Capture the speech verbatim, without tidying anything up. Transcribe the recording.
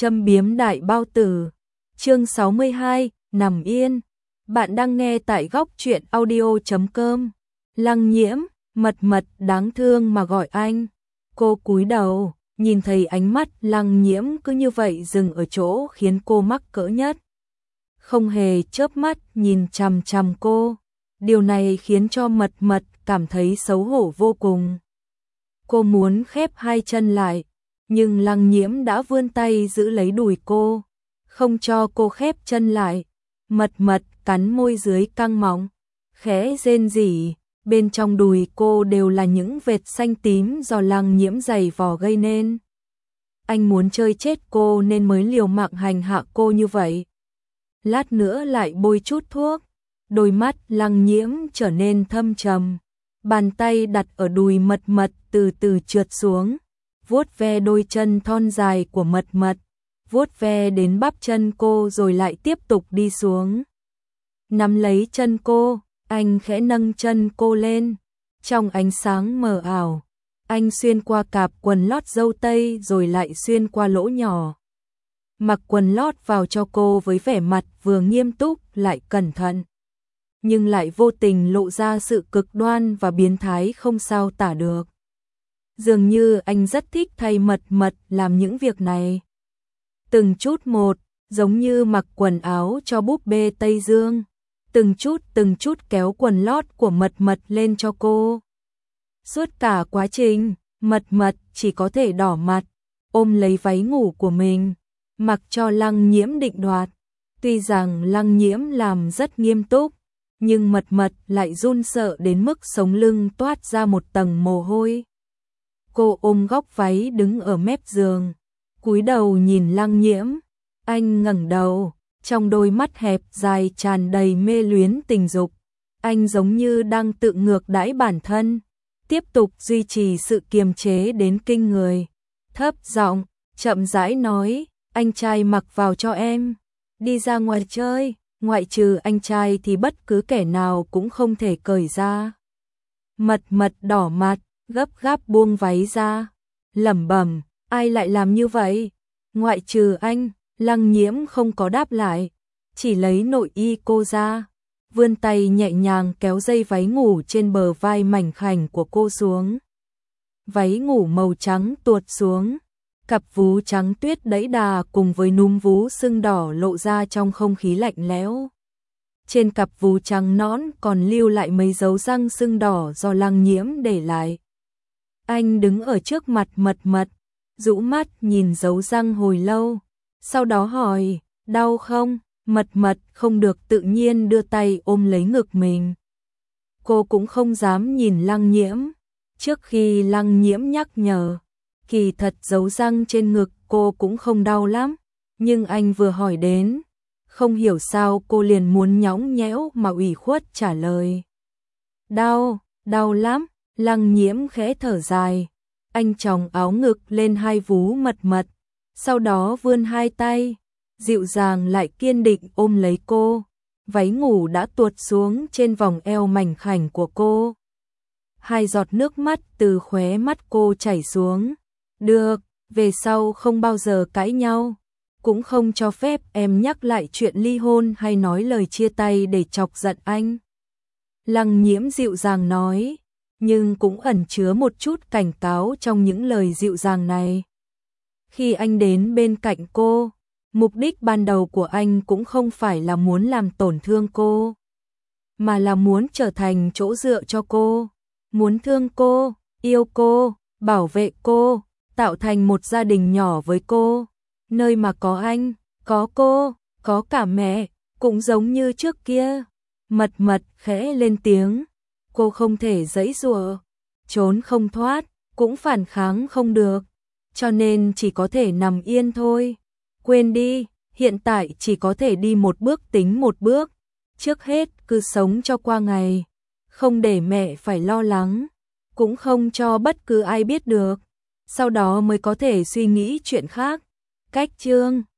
Châm biếm đại bao tử. Chương sáu mươi hai, nằm yên. Bạn đang nghe tại góc truyện audio chấm com. Lăng Nhiễm, mật mật đáng thương mà gọi anh. Cô cúi đầu, nhìn thấy ánh mắt Lăng Nhiễm cứ như vậy dừng ở chỗ khiến cô mắc cỡ nhất. Không hề chớp mắt nhìn chằm chằm cô. Điều này khiến cho mật mật cảm thấy xấu hổ vô cùng. Cô muốn khép hai chân lại, nhưng Lăng Nhiễm đã vươn tay giữ lấy đùi cô, không cho cô khép chân lại. Mật mật cắn môi dưới căng mọng, khẽ rên rỉ, bên trong đùi cô đều là những vệt xanh tím do Lăng Nhiễm giày vò gây nên. Anh muốn chơi chết cô nên mới liều mạng hành hạ cô như vậy. Lát nữa lại bôi chút thuốc. Đôi mắt Lăng Nhiễm trở nên thâm trầm, bàn tay đặt ở đùi mật mật từ từ trượt xuống, vuốt ve đôi chân thon dài của mật mật, vuốt ve đến bắp chân cô rồi lại tiếp tục đi xuống. Nắm lấy chân cô, anh khẽ nâng chân cô lên, trong ánh sáng mờ ảo, anh xuyên qua cạp quần lót dâu tây rồi lại xuyên qua lỗ nhỏ. Mặc quần lót vào cho cô với vẻ mặt vừa nghiêm túc lại cẩn thận, nhưng lại vô tình lộ ra sự cực đoan và biến thái không sao tả được. Dường như anh rất thích thay mật mật làm những việc này. Từng chút một, giống như mặc quần áo cho búp bê Tây Dương, từng chút từng chút kéo quần lót của mật mật lên cho cô. Suốt cả quá trình, mật mật chỉ có thể đỏ mặt, ôm lấy váy ngủ của mình, mặc cho Lăng Nhiễm định đoạt. Tuy rằng Lăng Nhiễm làm rất nghiêm túc, nhưng mật mật lại run sợ đến mức sống lưng toát ra một tầng mồ hôi. Cô ôm góc váy đứng ở mép giường, cúi đầu nhìn Lăng Nhiễm. Anh ngẩng đầu, trong đôi mắt hẹp dài tràn đầy mê luyến tình dục. Anh giống như đang tự ngược đãi bản thân, tiếp tục duy trì sự kiềm chế đến kinh người. Thấp giọng, chậm rãi nói, anh trai mặc vào cho em, đi ra ngoài chơi. Ngoại trừ anh trai thì bất cứ kẻ nào cũng không thể cởi ra. Mật mật đỏ mặt, gấp gáp buông váy ra, lẩm bẩm, ai lại làm như vậy? Ngoại trừ anh. Lăng Nhiễm không có đáp lại, chỉ lấy nội y cô ra, vươn tay nhẹ nhàng kéo dây váy ngủ trên bờ vai mảnh khảnh của cô xuống. Váy ngủ màu trắng tuột xuống, cặp vú trắng tuyết đẫy đà cùng với núm vú sưng đỏ lộ ra trong không khí lạnh lẽo. Trên cặp vú trắng nõn còn lưu lại mấy dấu răng sưng đỏ do Lăng Nhiễm để lại. Anh đứng ở trước mặt mật mật, rũ mắt nhìn dấu răng hồi lâu, sau đó hỏi, đau không? Mật mật không được tự nhiên đưa tay ôm lấy ngực mình. Cô cũng không dám nhìn Lăng Nhiễm. Trước khi Lăng Nhiễm nhắc nhở, kỳ thật dấu răng trên ngực cô cũng không đau lắm, nhưng anh vừa hỏi đến, không hiểu sao cô liền muốn nhõng nhẽo mà ủy khuất trả lời. Đau, đau lắm. Lăng Nhiễm khẽ thở dài, anh chòng áo ngực lên hai vú mật mật, sau đó vươn hai tay, dịu dàng lại kiên định ôm lấy cô. Váy ngủ đã tuột xuống trên vòng eo mảnh khảnh của cô. Hai giọt nước mắt từ khóe mắt cô chảy xuống. Được, về sau không bao giờ cãi nhau, cũng không cho phép em nhắc lại chuyện ly hôn hay nói lời chia tay để chọc giận anh. Lăng Nhiễm dịu dàng nói, nhưng cũng ẩn chứa một chút cảnh cáo trong những lời dịu dàng này. Khi anh đến bên cạnh cô, mục đích ban đầu của anh cũng không phải là muốn làm tổn thương cô, mà là muốn trở thành chỗ dựa cho cô, muốn thương cô, yêu cô, bảo vệ cô, tạo thành một gia đình nhỏ với cô, nơi mà có anh, có cô, có cả mẹ, cũng giống như trước kia. Mật mật khẽ lên tiếng, cô không thể giãy giụa, trốn không thoát, cũng phản kháng không được, cho nên chỉ có thể nằm yên thôi. Quên đi, hiện tại chỉ có thể đi một bước tính một bước, trước hết cứ sống cho qua ngày, không để mẹ phải lo lắng, cũng không cho bất cứ ai biết được, sau đó mới có thể suy nghĩ chuyện khác. Cách chương